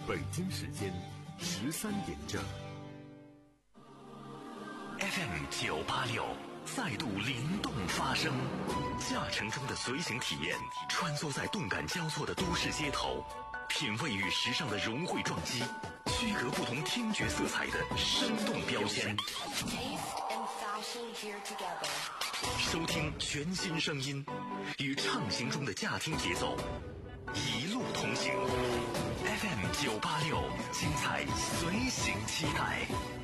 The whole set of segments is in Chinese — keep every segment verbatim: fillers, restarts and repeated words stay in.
北京时间十三点整。 F M 九八六再度灵动发声，驾乘中的随行体验，穿梭在动感交错的都市街头，品味与时尚的融汇撞击，区隔不同听觉色彩的生动标签。收听全新声音，与畅行中的驾听节奏一路同行。F M 九八六，精彩随行期待。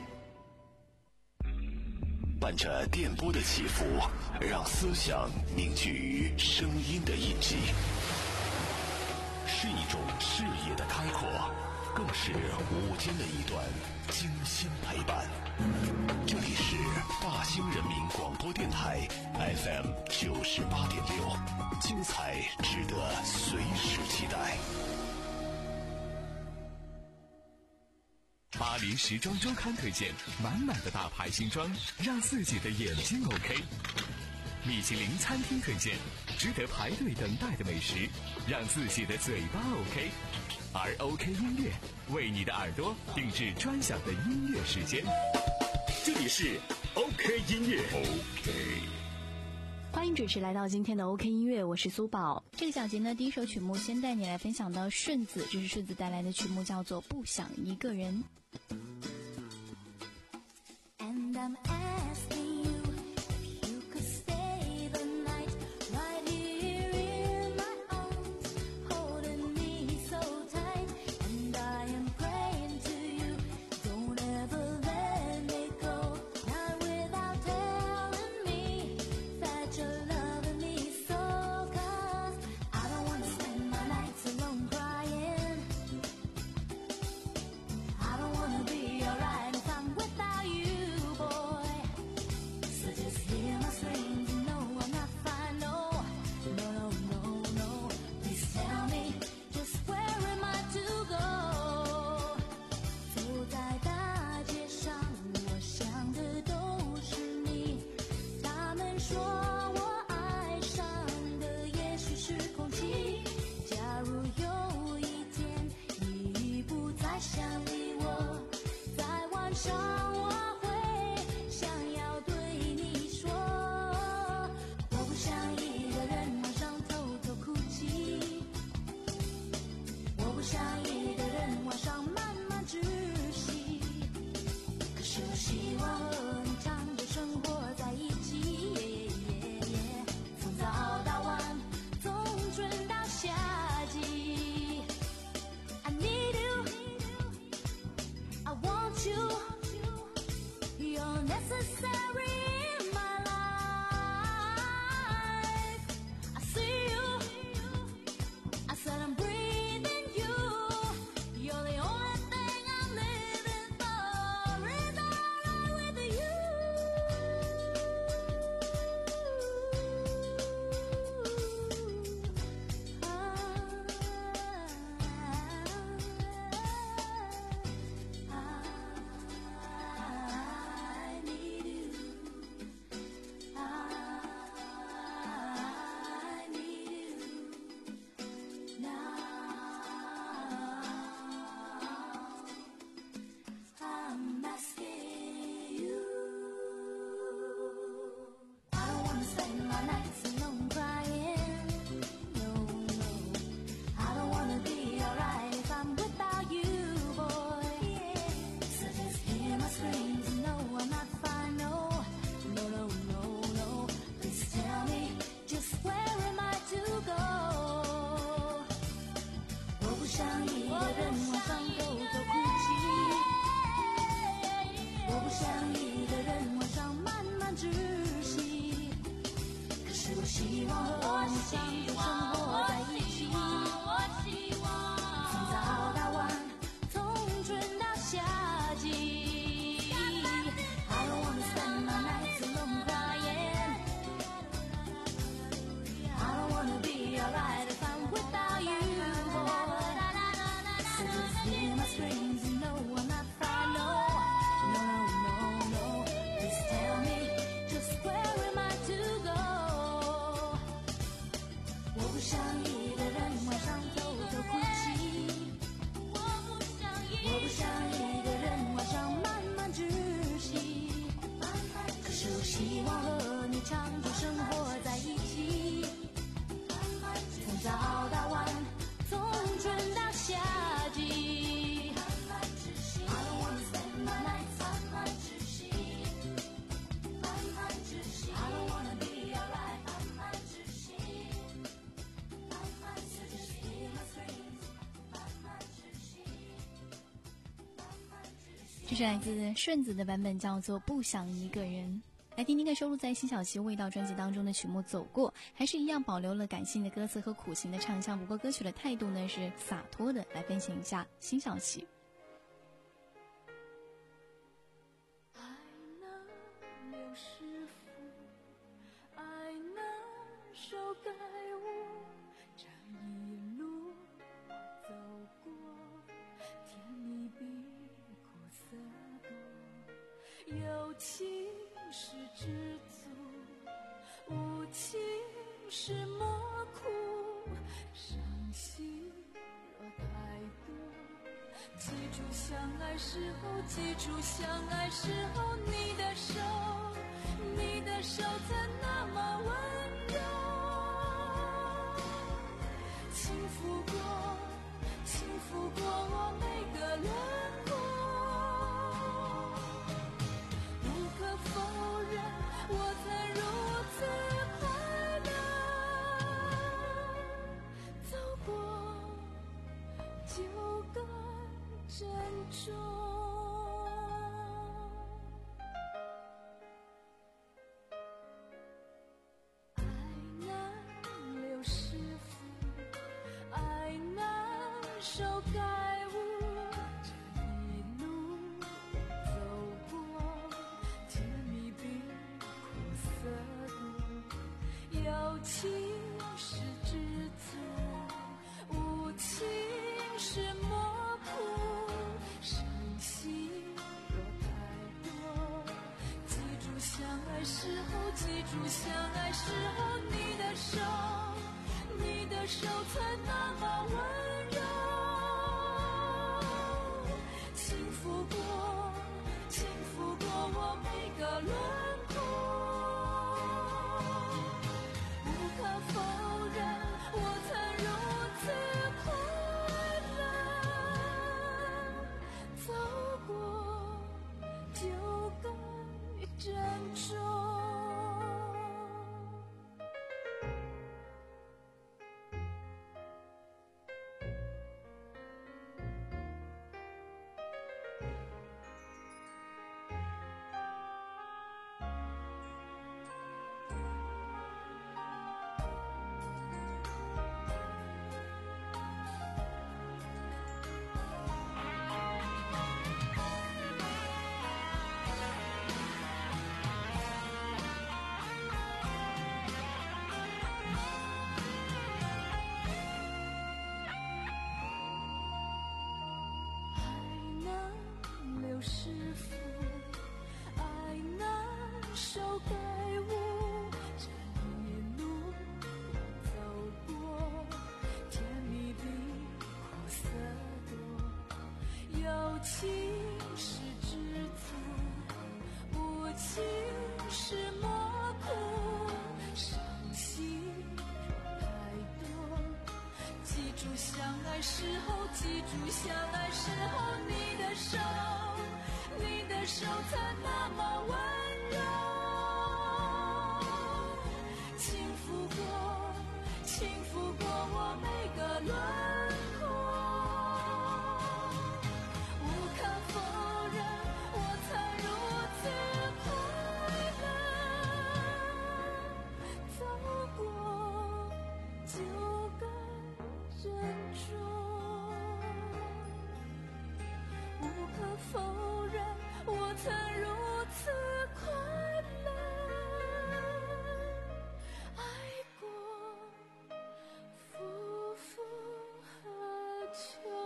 伴着电波的起伏，让思想凝聚于声音的印记，是一种视野的开阔，更是午间的一段精心陪伴。这里是大兴人民广播电台 F M 九十八点六，精彩值得随时期待。 巴黎时装周刊推荐满满的大牌新装，让自己的眼睛 OK。米其林餐厅推荐值得排队等待的美食，让自己的嘴巴 OK。而 OK 音乐为你的耳朵定制专享的音乐时间，这里是 OK 音乐。 OK， 欢迎准时来到今天的 OK 音乐，我是苏宝。这个小节呢，第一首曲目先带你来分享到顺子，这是顺子带来的曲目，叫做《不想一个人》。 And I'm asking you if you could stay the night right here in my arms, holding me so tight. And I am praying to you, don't ever let me go, not without telling me that you're loving me so. Cause I don't wanna spend my nights alone crying, I don't wanna be alright if I'm without you. 这是来自顺子的版本，叫做《不想一个人》。来听听看收录在辛晓琪《味道》专辑当中的曲目《走过》，还是一样保留了感性的歌词和苦情的唱腔，不过歌曲的态度呢是洒脱的。来分享一下辛晓琪。 爱那流逝赋，爱那首感悟，这一路我走过，甜蜜比苦涩多，有情是知足，无情是莫苦，伤心若太多，记住相爱时候，记住相爱时候，你的手，你的手曾那么温柔，轻抚过，轻抚过我每个轮廓，无可否认，我曾如此快乐，走过就该珍重。爱难留是福，爱难受感悟，这一路走过，甜蜜比苦涩多，有情是知足，无情是莫苦，伤心若太多，记住相爱时候，记住相爱时候，你的手，你的手曾那么温柔，轻抚过，轻抚过我每个轮廓，无可否认，我曾如此快乐，走过就该珍重。流逝赋，爱难受感悟，这一路我走过，甜蜜比苦涩多，有情是知足，无情是莫苦，伤心若太多，记住相爱时候，记住相爱时候，你的手，你的手曾那么温柔，轻抚过，轻抚过我每个轮廓，无可否认，我曾如此快乐，走过就该珍重。无可否认，我曾如此快乐，爱过夫复何求。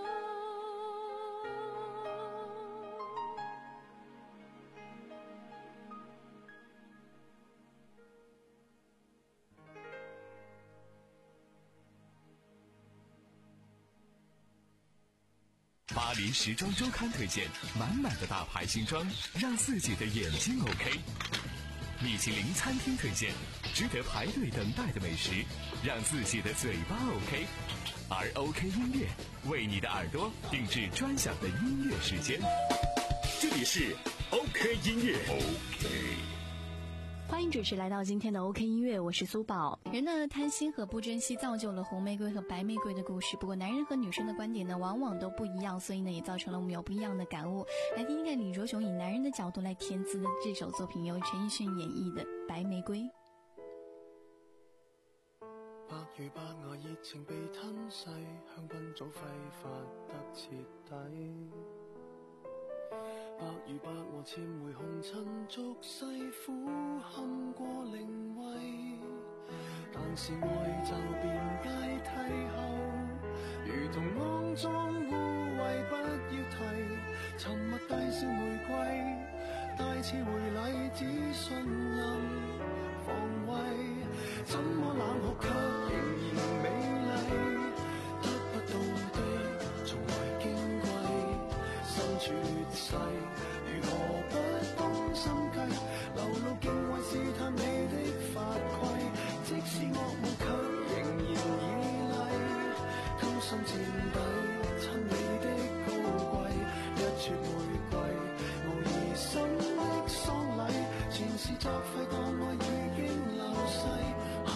巴黎时装周刊推荐满满的大牌新装，让自己的眼睛 OK。米其林餐厅推荐值得排队等待的美食，让自己的嘴巴 OK。而 OK 音乐为你的耳朵定制专享的音乐时间。 这里是 OK 音乐。OK。 欢迎准时来到今天的 OK 音乐，我是苏宝。人的贪心和不珍惜造就了红玫瑰和白玫瑰的故事，不过男人和女生的观点呢往往都不一样，所以呢也造成了我们有不一样的感悟。来听听看李卓雄以男人的角度来填词的这首作品，由陈奕迅演绎的《白玫瑰》。 白如白牙熱情被吞噬，香檳早揮發得徹底。白如白鵝潛回紅塵俗世，苦堪過靈位。但是愛就變階梯後，如同骯髒污穢不要提。沉默大笑玫瑰，帶刺回禮只信任防衛。怎麼冷酷卻仍然美麗，得不到的從來矜貴，身處劣勢如何不懂心計，流露敬畏試探你的法規，即使惡夢卻仍然依賴，甘心墊底親你的高貴，一撮玫瑰無疑心的喪禮，前事作廢當我已經流逝。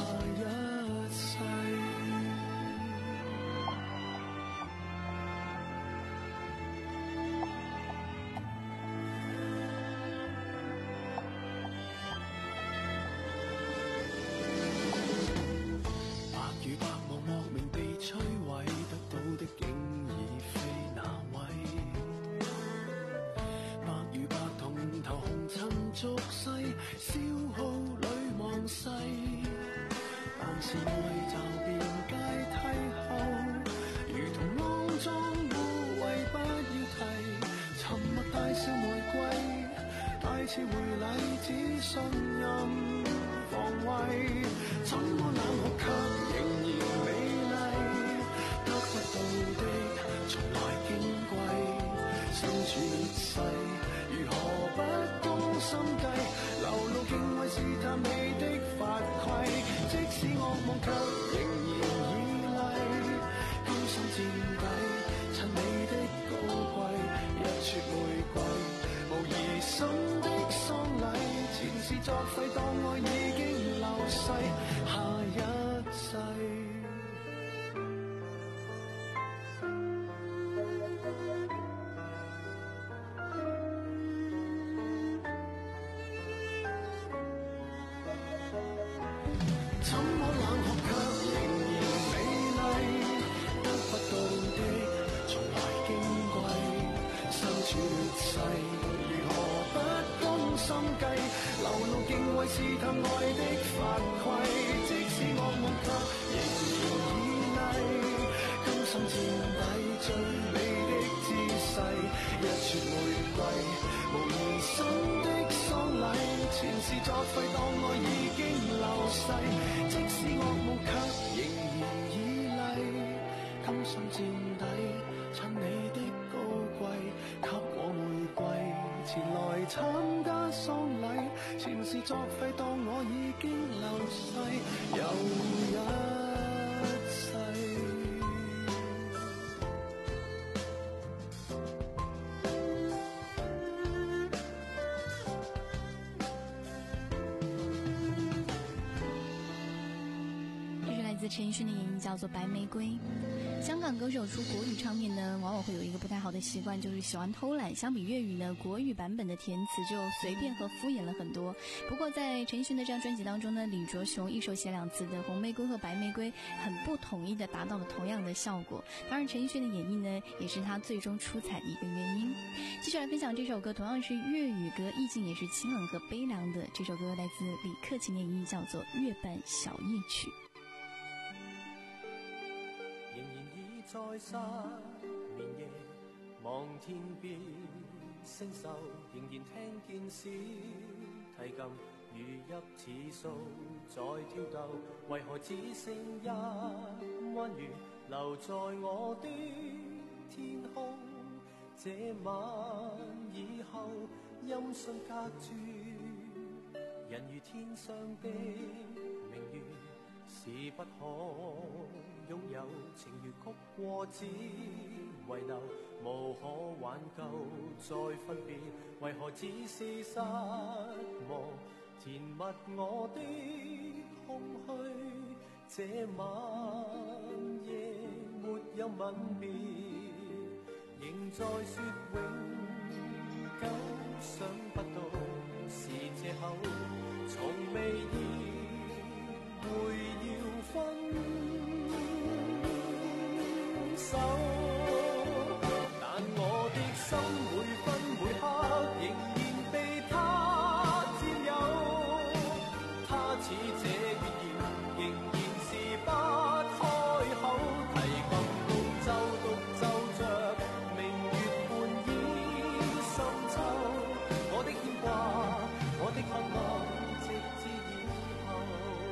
俗世消耗裏忘世，但是愛就變階梯後，如同骯髒污穢不要提，沉默大笑玫瑰，帶刺回禮只信任防衛，怎麼冷酷卻仍然美麗，得不到的從來矜貴，身處劣勢如何不懂心計，流露敬畏試探你的法規，即使惡夢卻仍然依賴，甘心墊底襯你的高貴，一撮玫瑰無疑心的喪禮，前事作廢當愛已經流逝，下一世。流露敬畏試探愛的法規，即使惡夢卻仍然依賴，甘心墊底最美的姿勢，一撮玫瑰無疑心的喪禮，前事作廢當愛已經流逝，即使惡夢卻仍然依賴，甘心墊底襯你的高貴，給我玫瑰前來參加喪禮，前事作廢當我已經流逝，又一世。 这是来自陈奕迅的演绎，叫做《白玫瑰》。香港歌手出国语唱片呢，往往会有一个不太好的习惯，就是喜欢偷懒。相比粤语呢，国语版本的填词就随便和敷衍了很多。不过在陈奕迅的这张专辑当中呢，李卓雄一首写两词的《红玫瑰》和《白玫瑰》很不统一的达到了同样的效果。当然，陈奕迅的演绎呢，也是他最终出彩的一个原因。继续来分享这首歌，同样是粤语歌，意境也是清冷和悲凉的。这首歌来自李克勤的演绎，叫做《月半小夜曲》。 在失眠夜望天邊星宿，仍然聽見小提琴如泣似訴在跳逗，為何只剩一彎月留在我的天空？這晚以後音訊隔絕，人如天上的明月是不可擁有，情如曲過只遺留，無可挽救再分別，為何只是失望填密我的空虛。這晚夜沒有吻別，仍在說永久，想不到是借口，從未意會要分手。但我的心每分每刻仍然被他佔有，他似這月兒仍然是不開口，提琴獨奏獨奏着明月半倚深秋，我的牽掛我的渴望直至以後。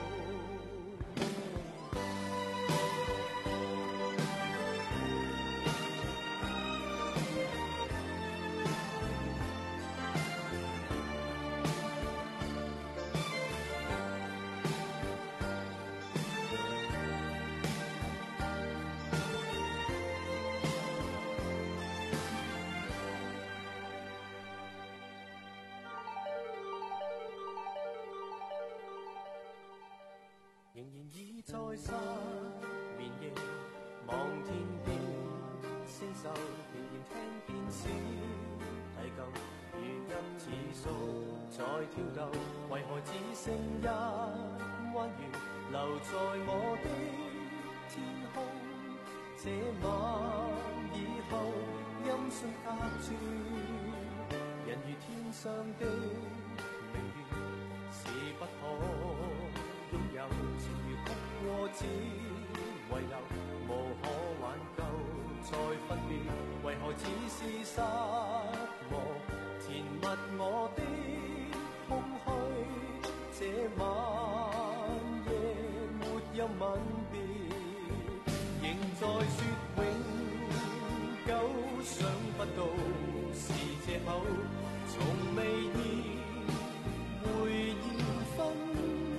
仍然倚在失眠夜，望天邊星宿，仍然聽見小提琴如泣似訴在跳動，為何只剩一彎月留在我的天空？這晚以後音訊隔絕，人如天上的明月是不可擁有，情如曲過只遺留，無可挽救再分別，為何只是失望填密我的空虛？這晚夜沒有吻別，仍在說永久，想不到是借口，從未意會要分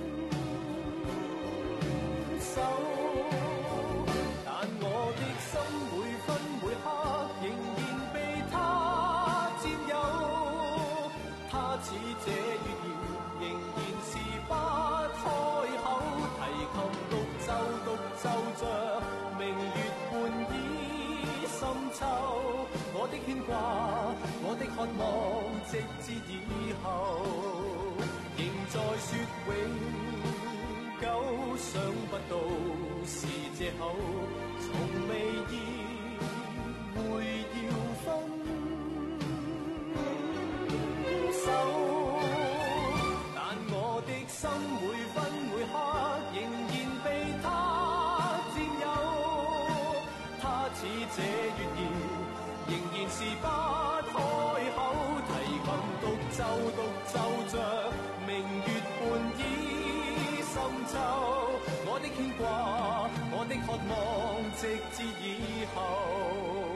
手。但我的心每分每刻仍然被他佔有，他似這月兒仍然是不開口，提琴獨奏獨奏着明月半倚深秋，我的牽掛我的渴望直至以後，仍在說永久，想不到是借口，從未意會要分手。但我的心每分每刻仍然被他佔有，他似這月兒仍然是不開口，提琴獨奏獨奏着明月半倚深秋，我的牽掛我的渴望直至以後。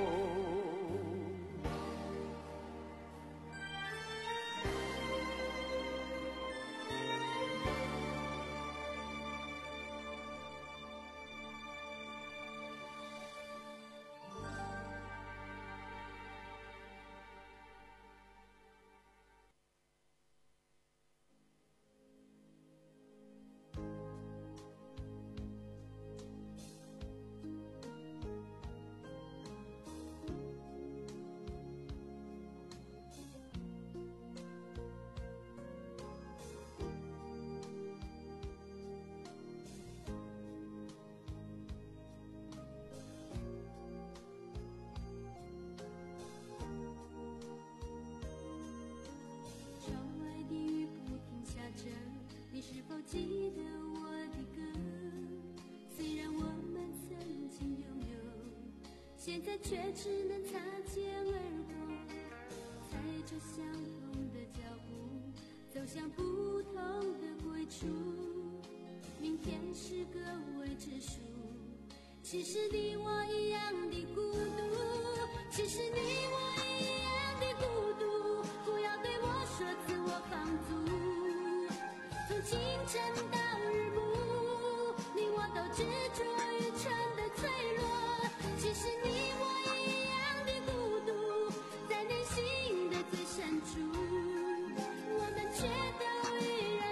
你是否记得我的歌？虽然我们曾经拥有，现在却只能擦肩而过，踩着相同的脚步，走向不同的归处。明天是个未知数，其实你我一样的孤独，其实你我一样的孤独，不要对我说自我放逐。从清晨到日暮，你我都执着于春的脆弱。其实你我一样的孤独，在内心的最深处，我们却都依然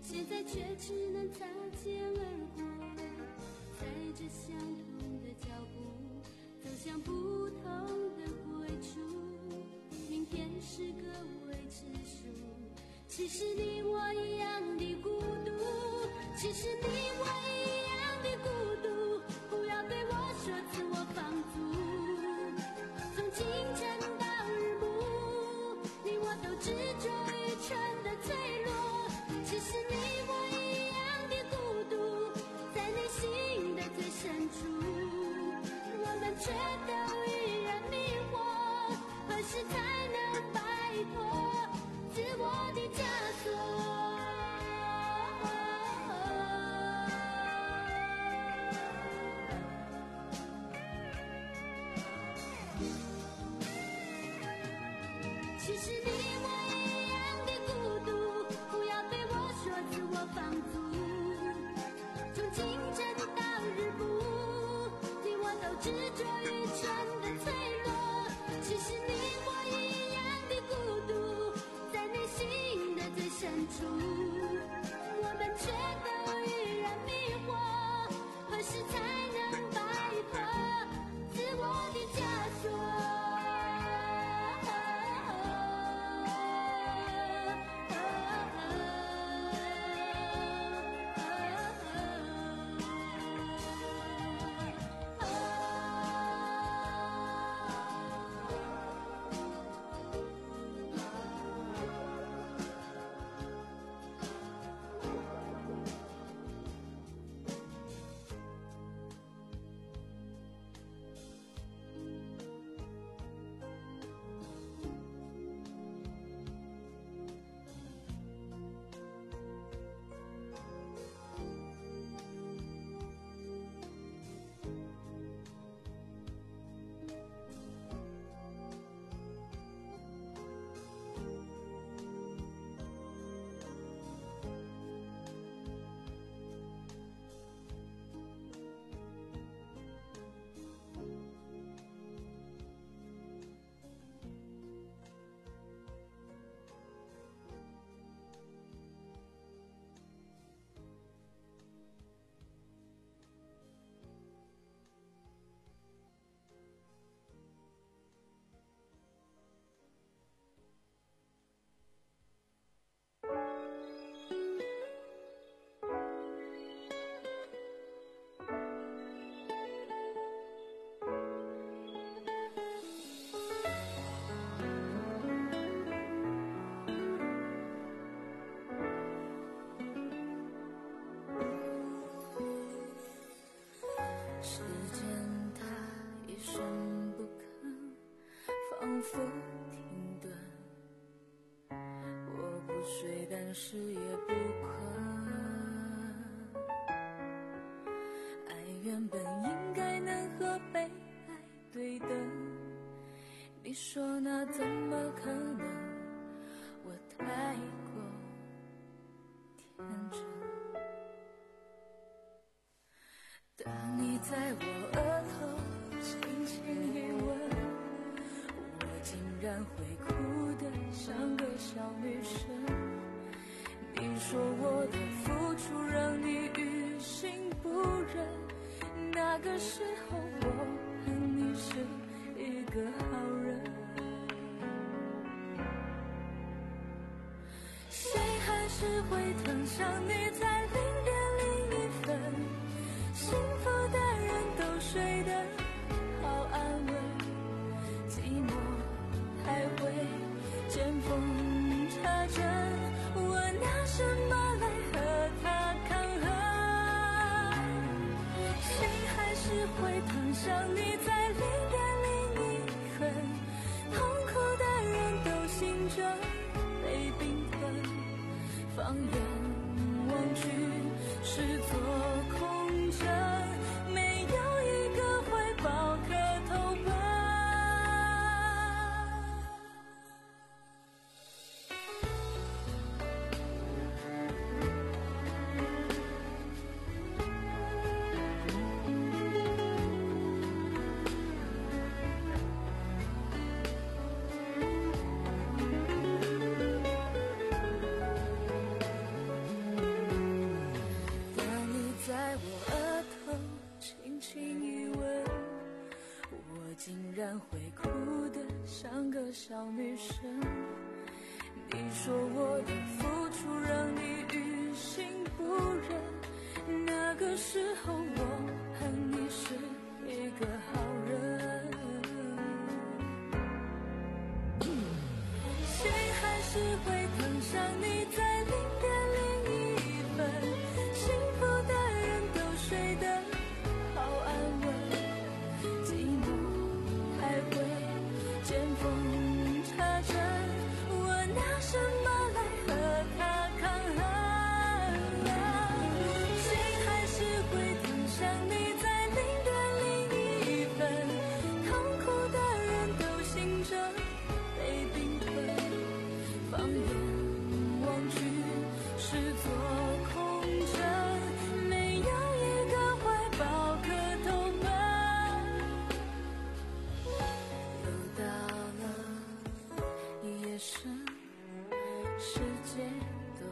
现在却只能擦肩而过，踩着相同的脚步，走向不同的归处。明天是个未知数，其实你我一样的孤独，其实你我一样的孤独。不要对我说自我放逐，从清晨到日暮，你我都执着于春的脆弱。其实你我一样的孤独，在内心的最深处，我们却都依然迷惑，何时才能摆脱自我的枷锁？其实你我一样的孤独，不要对我说自我放逐，从清晨到日暮，你我都执着于春的脆弱。其实你我一样的孤独，在内心的最深处，我们却都依然迷惑，何时才能摆脱自我的枷锁？仿佛停顿，我不睡，但是也不困。爱原本应该能和被爱对等，你说那怎么可能？我太过天真。当你在我额头轻轻一吻，竟然会哭得像个小女生。你说我的付出让你于心不忍，那个时候我恨你是一个好人。谁还是会疼想你在零点零一分，幸福的人都睡得好安稳，寂寞还会见缝插针，我拿什么来和他抗衡？谁还是会疼想你在零点零一分，痛苦的人都心着被冰吞，放眼望去是座空城，没有一个怀抱可投奔。 说我的付出让你于心不忍，那个时候我恨你是一个好人，心还是会疼伤你在零点零一分，幸福的人都睡得好安稳，寂寞还会见缝插针，我拿什么来和他抗衡啊？心还是会疼伤你在零点零一分，痛苦的人都醒着被冰冻，放眼望去是座空城，没有一个怀抱可投奔。又到了夜深，世界都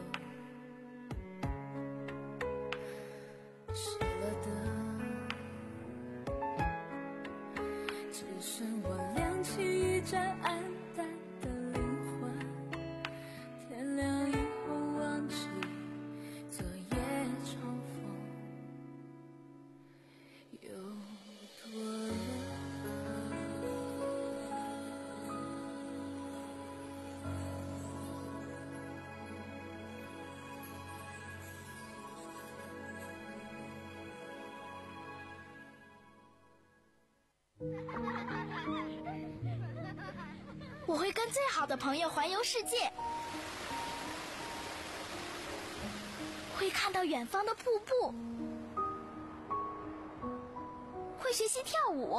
熄了灯，只剩我亮起一盏暗淡的灵魂，天亮以后忘记昨夜重逢，有多远？ 我会跟最好的朋友环游世界，会看到远方的瀑布，会学习跳舞，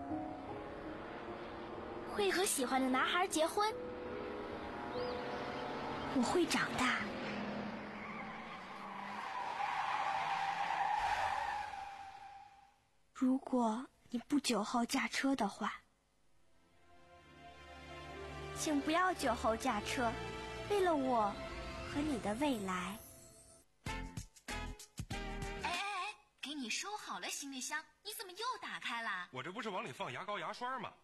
会和喜欢的男孩结婚。我会长大。如果你不酒后驾车的话，请不要酒后驾车，为了我和你的未来。 哎哎哎，给你收好了行李箱，你怎么又打开了？ 我这不是往里放牙膏牙刷吗？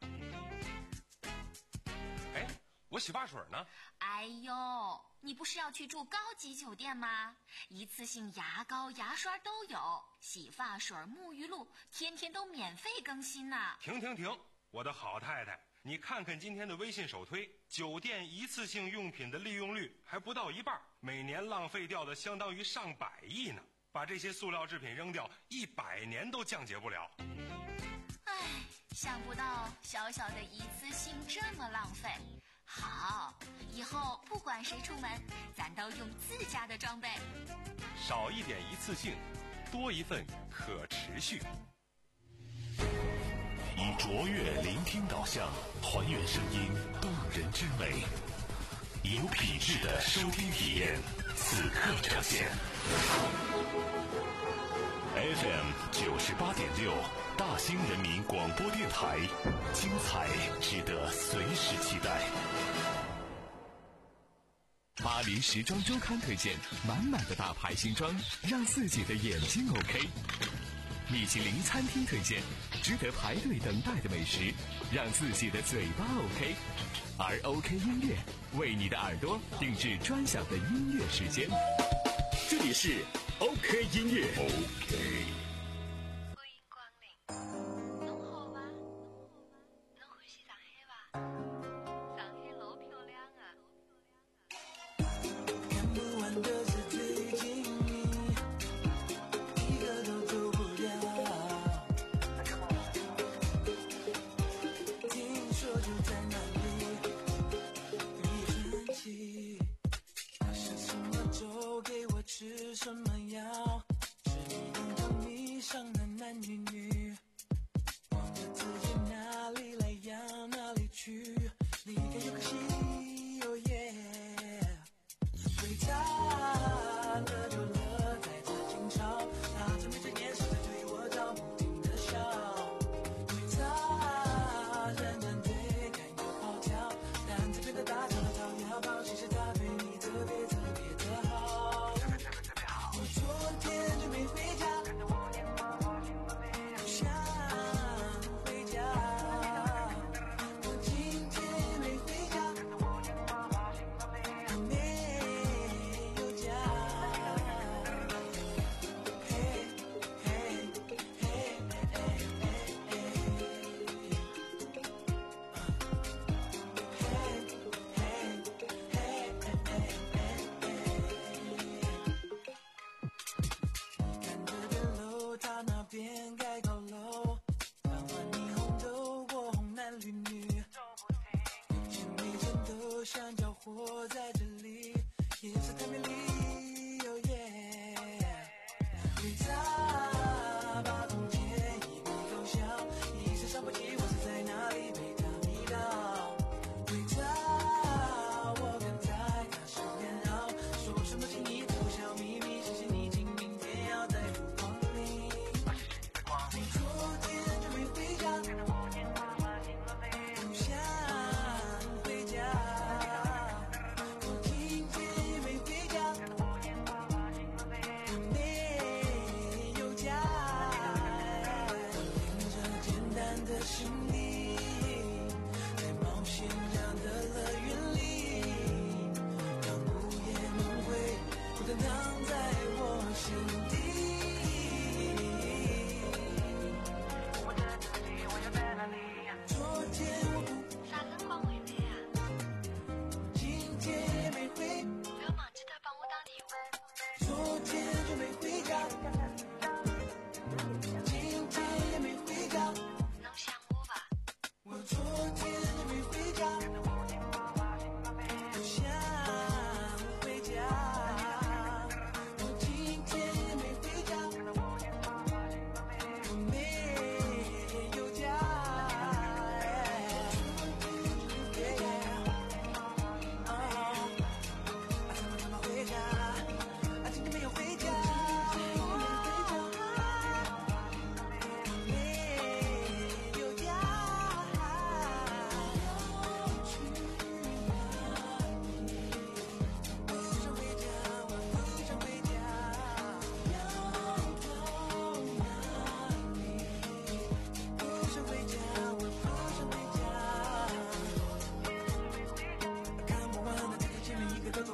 哎，我洗发水呢？ 哎呦，你不是要去住高级酒店吗？一次性牙膏牙刷都有，洗发水沐浴露天天都免费更新呢。 停停停，我的好太太，你看看今天的微信首推，酒店一次性用品的利用率还不到一半，每年浪费掉的相当于上百亿呢。把这些塑料制品扔掉，一百年都降解不了。 唉，想不到小小的一次性这么浪费。好，以后不管谁出门，咱都用自家的装备。 少一点一次性，多一份可持续。 以卓越聆听导向，还原声音动人之美，有品质的收听体验，此刻呈现。F M 九十八点六，大兴人民广播电台，精彩值得随时期待。 巴黎时装周刊推荐满满的大牌新装，让自己的眼睛 OK。米其林餐厅推荐值得排队等待的美食，让自己的嘴巴 OK。而 OK 音乐为你的耳朵定制专享的音乐时间。这里是 OK 音乐 OK。 欢迎光临，侬好吗？侬欢喜上海吧？上海老漂亮啊！ 看不完的是最近你，一个都走不了。听说就在那里，一传奇。他是什么粥给我吃什么药？是你用汤迷上的男女女，忘了自己哪里来要哪里去，离开有可惜，哦耶。对他乐就乐在这今朝，他正眉着眼是在对我照不停的笑。对他认真对感又跑跳，但特别的大叫的讨要抱，其实他对你特别特别的好。我昨天就没回家，看着我不念吗？我心不美。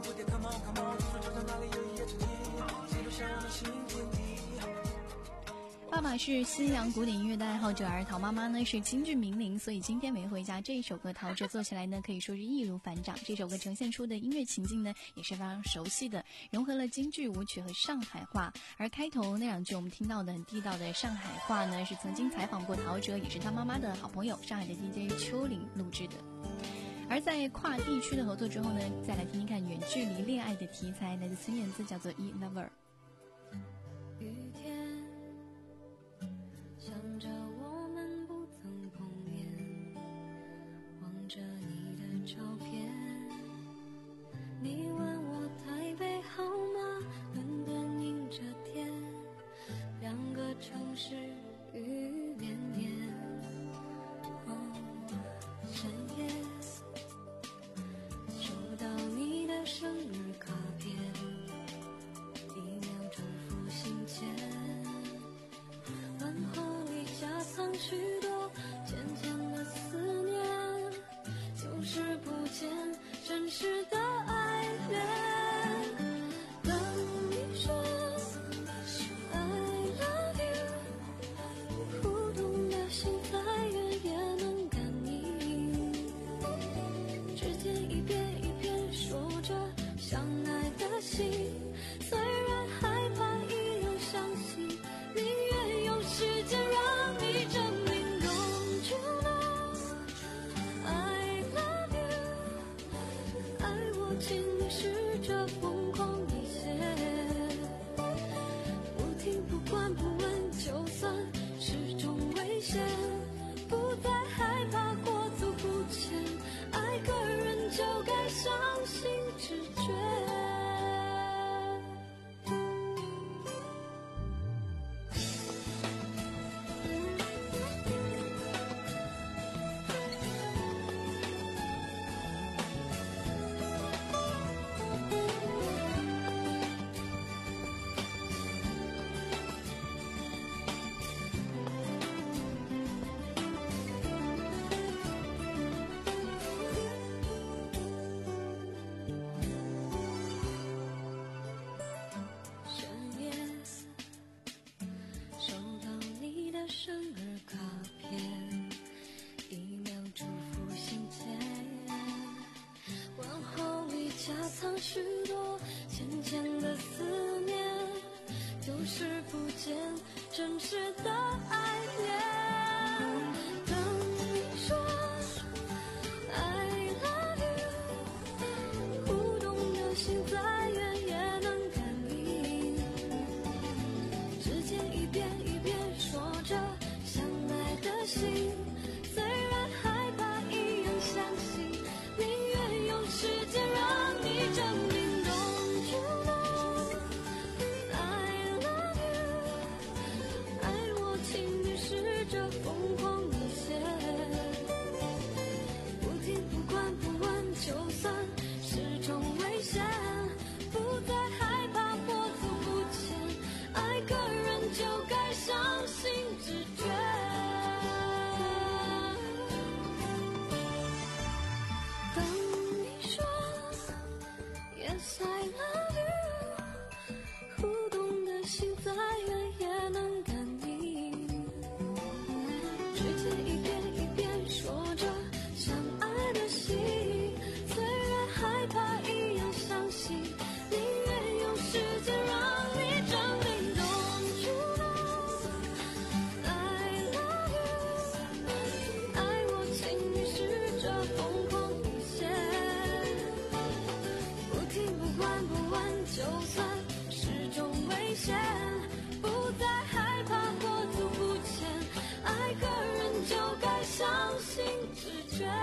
蝴蝶 Come on Come on， 听说球场哪里有一叶知己，记录下我们新天地。 爸爸是西洋古典音乐的爱好者，而陶妈妈呢是京剧名伶，所以今天没回家这一首歌陶喆做起来呢可以说是易如反掌。这首歌呈现出的音乐情境呢也是非常熟悉的，融合了京剧舞曲和上海话。而开头那两句我们听到的很地道的上海话呢，是曾经采访过陶喆，也是他妈妈的好朋友上海的 D J 秋玲录制的。而在跨地区的合作之后呢，再来听听看远距离恋爱的题材，来自孙燕姿，叫做 E Lover。 雨天想着我们不曾碰面，望着你的照片，你问我台北好吗？伦敦阴着天，两个城市雨绵绵。哦，深夜收到你的生日卡片，一秒钟浮心间，问候里夹藏许多浅浅的思念，就是不见真实的爱恋。当你说 I love you， 互动的心再远也能感应，指尖一遍一遍说着相爱的心，虽然害怕一样相信，宁愿用时间让你证明。Don't you know I love you， 爱我请你试着疯狂一些，不听不管不问，就算是种危险，不再害怕过足不前，爱个人就该相信直觉。深夜收到你的生日卡片，一秒祝福心间，问候里夹藏许多浅浅的思念，就是不见真实的爱恋。当你说 I love you， 互动的心再远也能感应，指尖一遍一遍说着相爱的心，虽然害怕一样相信，宁愿用时间让你证明。Don't you know I love you， 爱我请你试着疯狂一些，不听不管不问，就算是种危险，不再害怕过足不前，爱个人就该相信直觉。当你说 Yes I love you， 互动的心再远也能感应，指尖一遍一遍说着相爱的心，虽然害怕一样相信，宁愿用时间让你证明。Don't you know I love you， 爱我请你试着疯狂一些，不听不管不问，就算是种危险，不再害怕过足不前，爱个人就该相信直觉。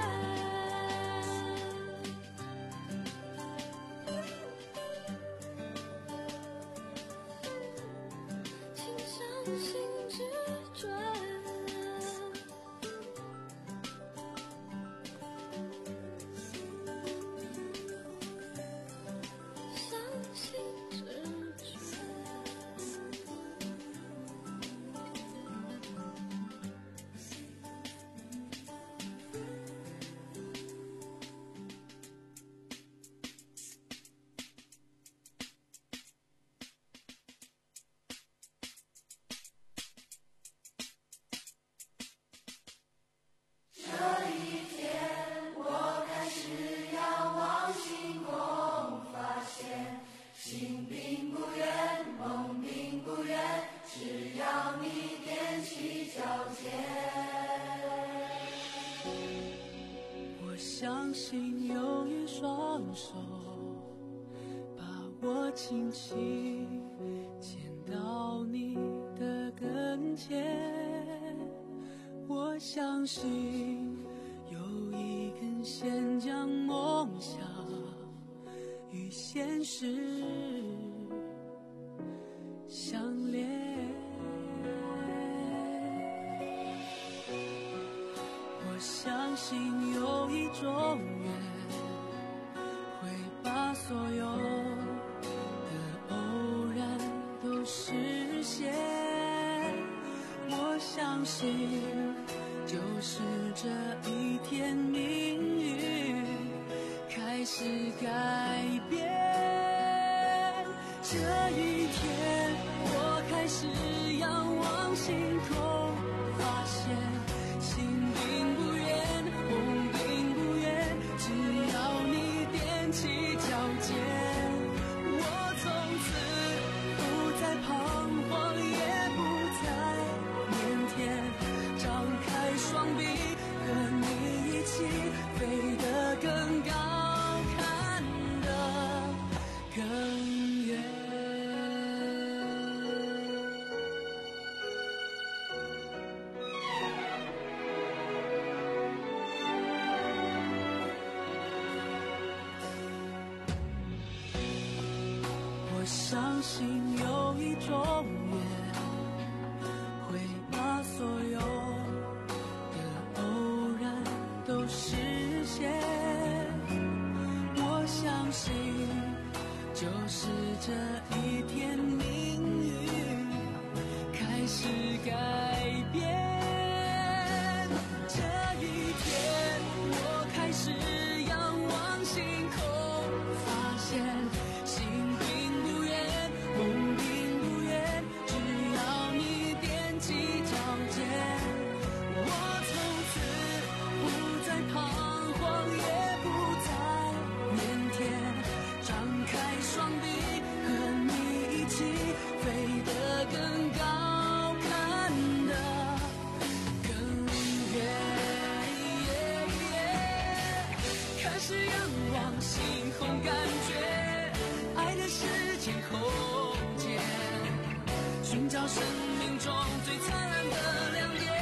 请相信直觉，相信直觉。 手，把我轻轻牵到你的跟前。我相信有一根线将梦想与现实相连。我相信有一种缘会把所有的偶然都实现。我相信就是这一天命运开始改变。这一天我开始仰望星空，发现心并不远，梦并不远，只要你踮起脚尖。我从此不再彷徨，也不再腼腆，张开双臂和你一起飞得更高，看得更远。我相信有一种缘会把所有的偶然都实现。我相信就是这一天命运开始改变。这一天我开始仰望星空，发现心并不远，梦并不远，只要你踮起脚尖。我从此不再彷徨，也不再腼腆，张开双臂和你一起飞得更高，看得更远。开始仰望星空，感觉爱的时间空间，寻找生命中最灿烂的亮点。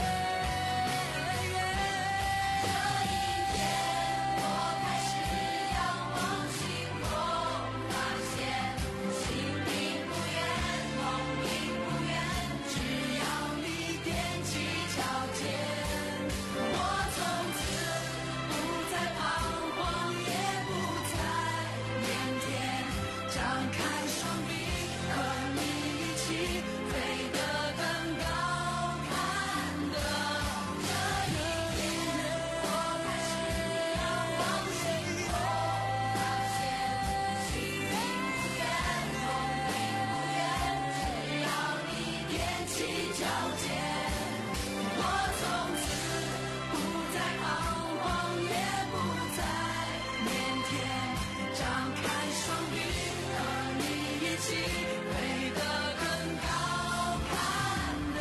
这一天我开始仰望星空，发现心并不远，梦并不远，只要你踮起脚尖。我从此不再彷徨，也不再腼腆，张开双臂和你一起飞得更高，看得这一天我开始仰望星空，发现心并不远，梦并不远，只要你踮起脚尖。我从此不再彷徨，也不再腼腆，张开双臂和你一起飞得更高，看得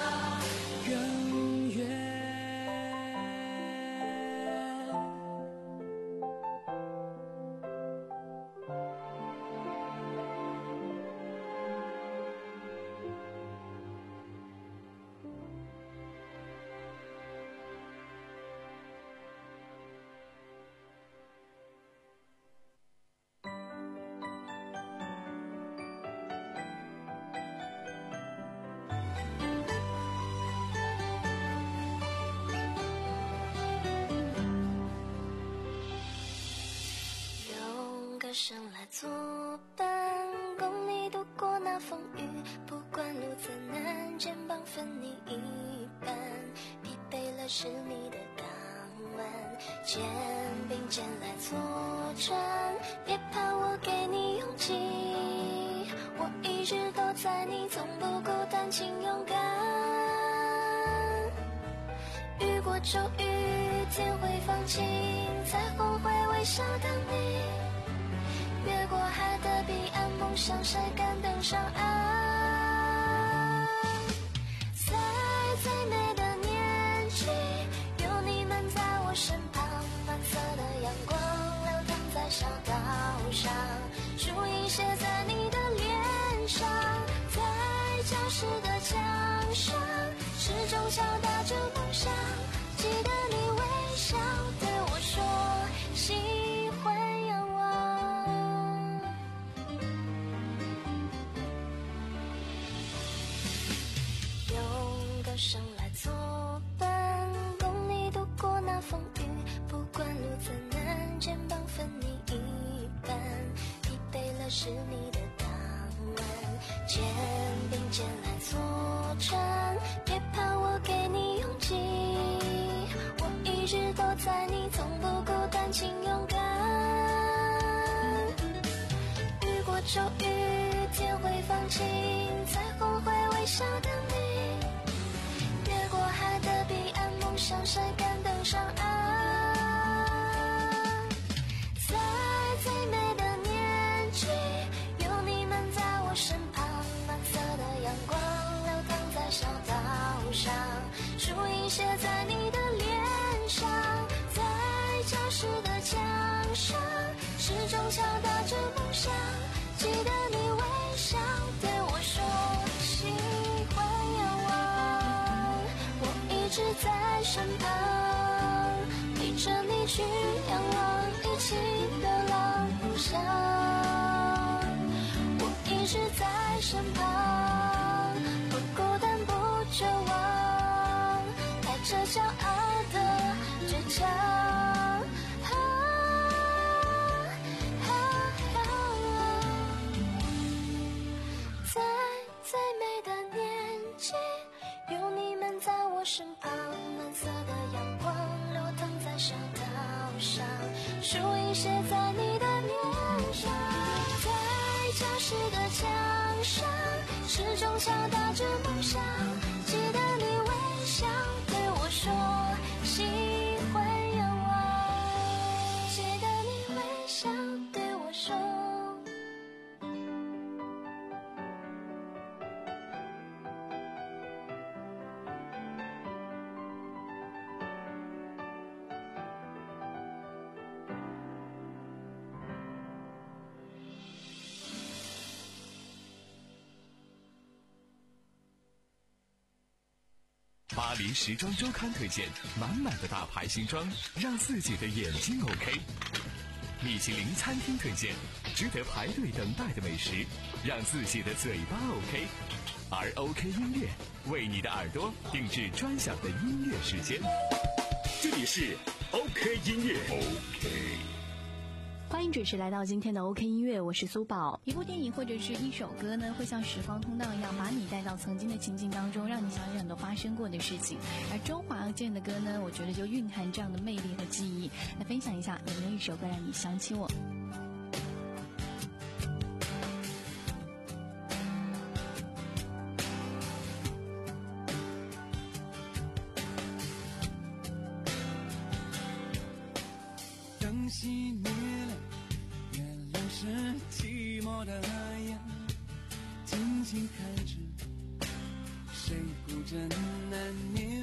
更远。 用歌声来作伴，共你度过那风雨，不管路再难，肩膀分你一半，疲惫了是你的港湾，肩并肩来作战，别怕我给你勇气，我一直都在，你从不孤单，请勇敢。雨过骤雨，天会放晴，彩虹会微笑等你，越过海的彼岸，梦想晒干登上岸。在最美的年纪，有你们在我身旁，蓝色的阳光流淌在小岛。 终敲打着梦想，记得你微笑对我说喜欢仰望。用歌声来作伴，共你度过那风雨，不管路怎难，肩膀分你一半，疲惫了是你的当晚，肩并肩来作战，别怕我给你勇气，我一直都在，你从不孤单，请勇敢。雨过骤雨，天会放晴，彩虹会微笑的你，越过海的彼岸，梦想晒干登上岸。在最美的年纪，有你们在我身旁，蓝色的阳光流淌在小岛上，树影写在你的脸上，在教室的墙上，时钟敲打着梦想，记得你微笑对我说喜欢仰望，我一直在身旁，陪着你去仰望，一起流浪梦想，我一直在身旁，不孤单不绝望，带着骄傲的倔强。啊啊啊在最美的年纪，有你们在我身旁，蓝色的阳光流淌在小岛上，树影写在你的脸上，在教室的墙上，时钟敲打着梦想，记得你微笑对我说喜欢仰望，记得你微笑对我说。 巴黎时装周刊推荐满满的大牌新装，让自己的眼睛 OK。米其林餐厅推荐值得排队等待的美食，让自己的嘴巴 OK。而 OK 音乐为你的耳朵定制专享的音乐时间。 这里是 OK 音乐 OK。 欢迎准时来到今天的 OK 音乐，我是苏宝。一部电影或者是一首歌呢，会像时光通道一样把你带到曾经的情境当中，让你想起很多发生过的事情。而周华健的歌呢，我觉得就蕴含这样的魅力和记忆。来分享一下，有没有一首歌让你想起我？ 灯熄灭了，月亮是寂寞的眼，静静看着，谁孤枕难眠？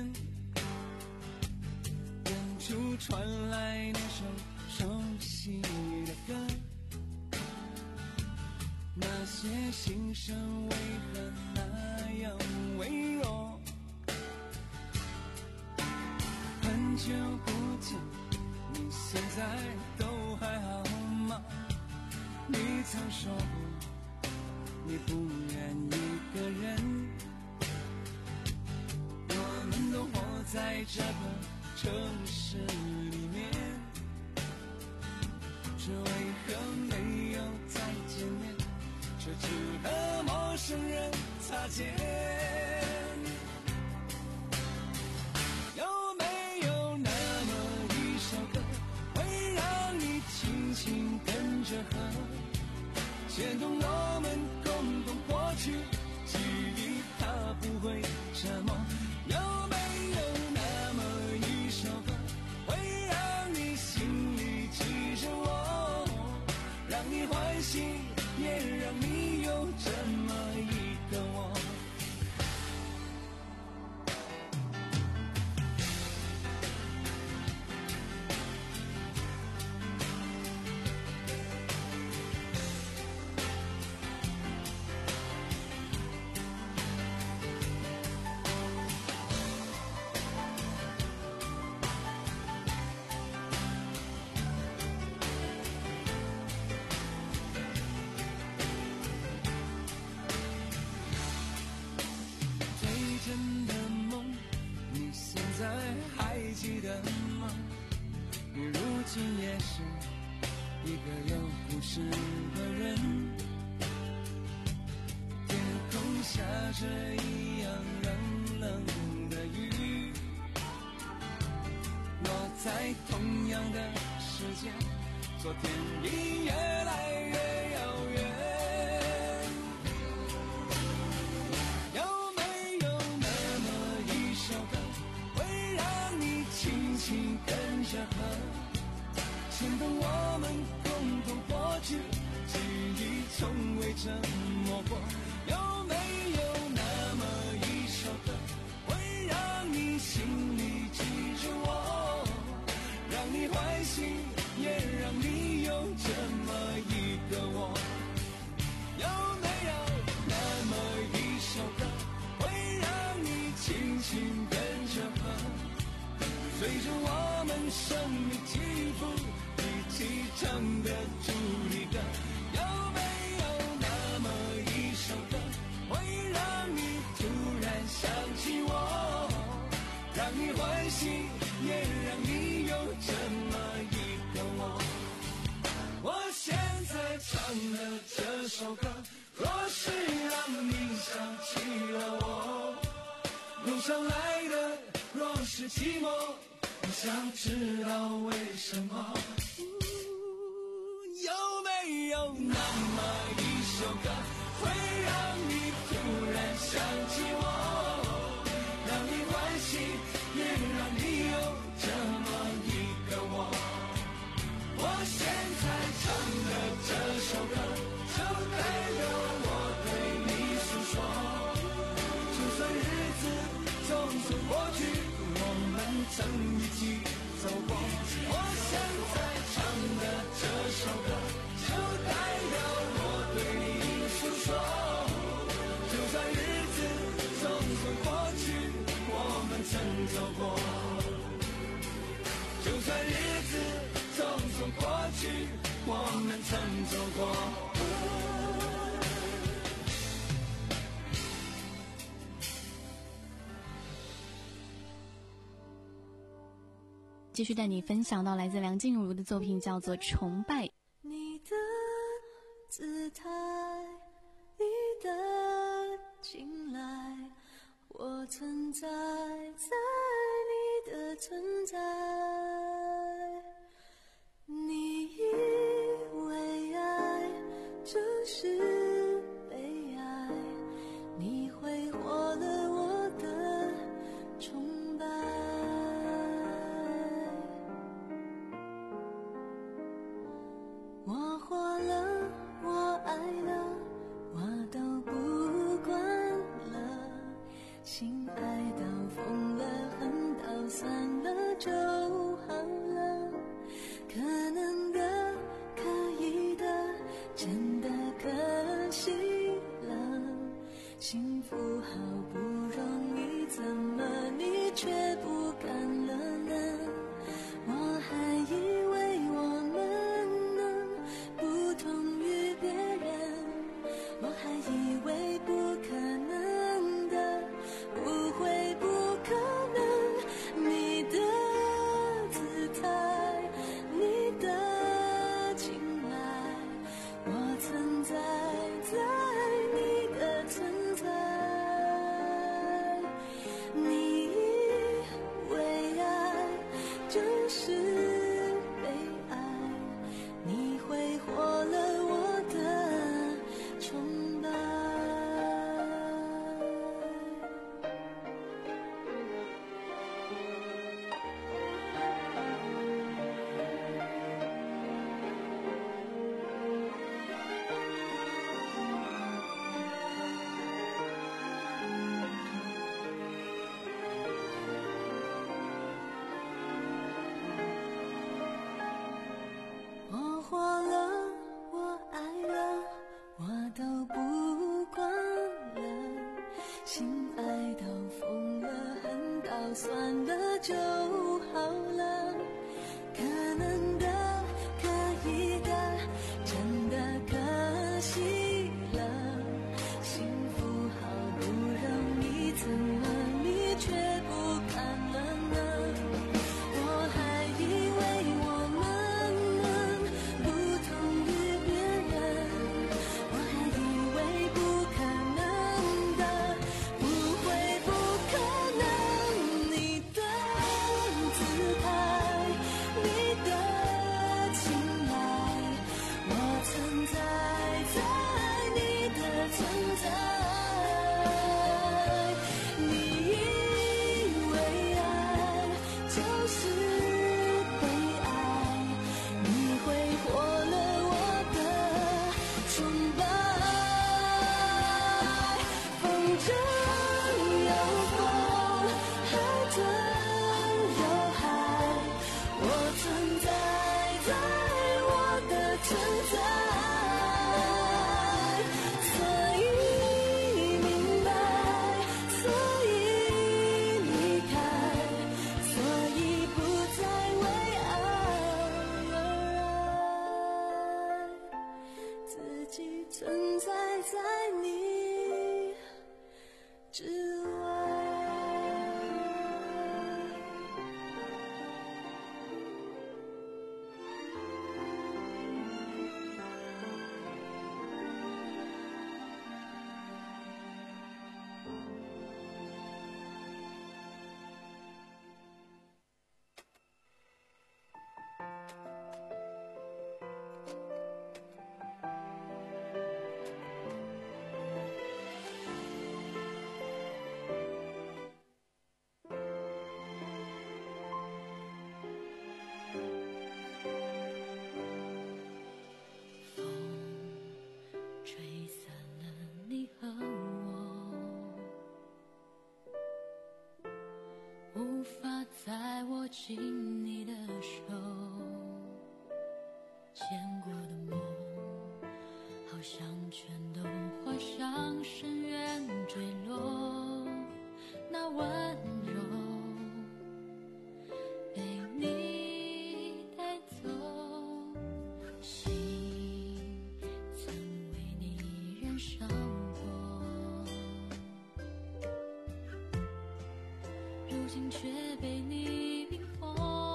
远处传来那首熟悉的歌，那些心声为何那样微弱？很久不见，你现在都还好吗？你曾说过你不愿一个人，我们都活在这个城市里面，这为何没有再见面，却只和陌生人擦肩？有没有那么一首歌，会让你轻轻跟着和，牵动我们共同过去，记忆它不会沉默。有没有那么一首歌，会让你心里记着我，让你欢喜，也让你有这么一个我。 是个人，天空下着一样冷冷的雨，落在同样的时间，昨天已越来越遥远。有没有那么一首歌，会让你轻轻跟着和，牵动我们共同过去，记忆从未沉默过。有没有那么一首歌，会让你心里记住我，让你欢喜，也让你有这么一个我？有没有那么一首歌，会让你轻轻跟着和，随着我们生命起伏一起唱的主题歌？有没有那么一首歌，会让你突然想起我，让你欢喜，也让你有这么一个我？我现在唱的这首歌，若是让你想起了我，路上来的若是寂寞，我想知道为什么。有没有那么一首歌，会让你突然想起我，让你欢喜，也让你有这么一个我？我现在唱的这首歌，就代表我对你诉说。就算日子匆匆过去，我们曾一起走过。我现在唱的这首歌，就代表我对你诉说。就算日子匆匆过去，我们曾走过。就算日子匆匆过去，我们曾走过。 继续带你分享到来自梁静茹的作品，叫做《崇拜》。 你的姿态，你的青睐，我存在在你的存在。你以为爱就是被爱，你挥霍了我的崇拜。我活了，我爱了，我都不管了。心爱到疯了，恨到算了就好了。可能的，可以的，真的可惜了。幸福好不容易，怎么你却不敢了呢？我还以为我们能不同于别人，我还以为不可能的，不会不可能。你的姿态，你的青睐，我存在在你的存在。你以为爱就是被爱，你挥霍了我的崇拜。我活了，我爱了，我都不管了。心爱到疯了，恨到算了就好了。可能的，可以的，真的可惜了。幸福好不容易，怎么你却不看了呢？我还以为我们能不同于别全都化向深渊坠落，那温柔被你带走，心曾为你燃烧过，如今却被你冰封。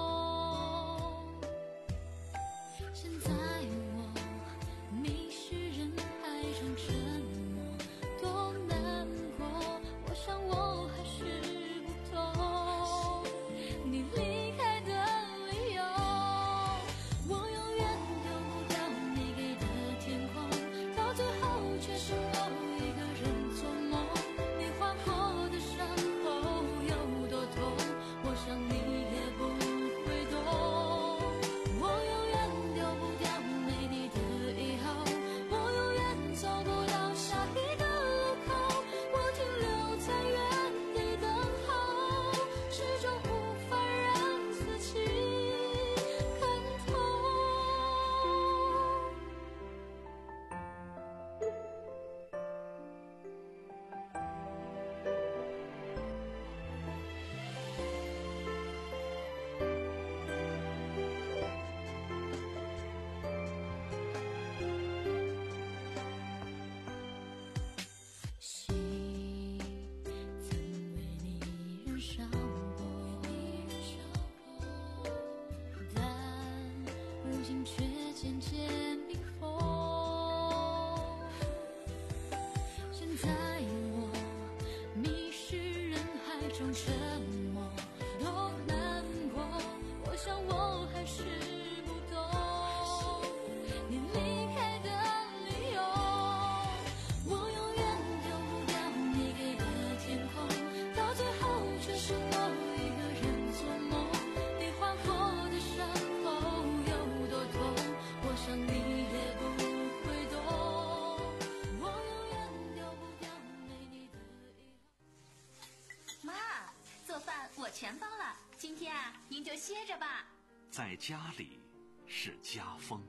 现在我迷失人海中沉默，多难过，我想我还是不懂你离开的理由。我永远丢不掉你给的天空，到最后却是我一个人做梦。你划过的伤口有多痛，我想你也不会懂。我永远丢不掉没你的以后，我永远走不到下一个路口，我停留在原地等候，始终无法让自己看透。心曾为你燃烧过，但如今却渐渐冰封。现在我迷失人海中沉默，多难过，我想我还是不懂你离开的理由。我永远丢不掉你给的天空，到最后却是我一个人做梦。你划过的伤口有多痛，我想你也不会懂。我永远丢不掉没你的以后。 妈，做饭我全包了，今天啊，您就歇着吧。 在家里是家风，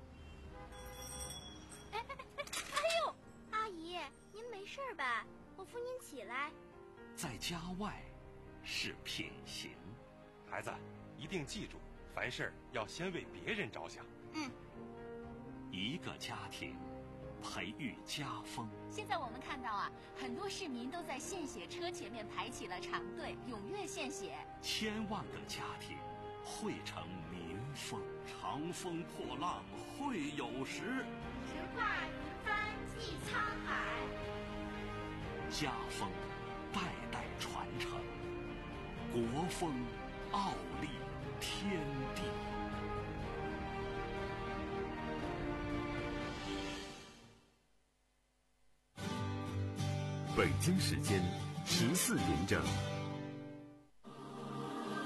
哎哎哎哎呦，阿姨，您没事吧？我扶您起来。 在家外是品行。 孩子，一定记住，凡事要先为别人着想。 嗯， 一个家庭培育家风。 现在我们看到啊，很多市民都在献血车前面排起了长队，踊跃献血。 千万个家庭汇成民风，长风破浪会有时， 直挂云帆济沧海。 家风代代传承，国风傲立天地。 北京时间十四点整。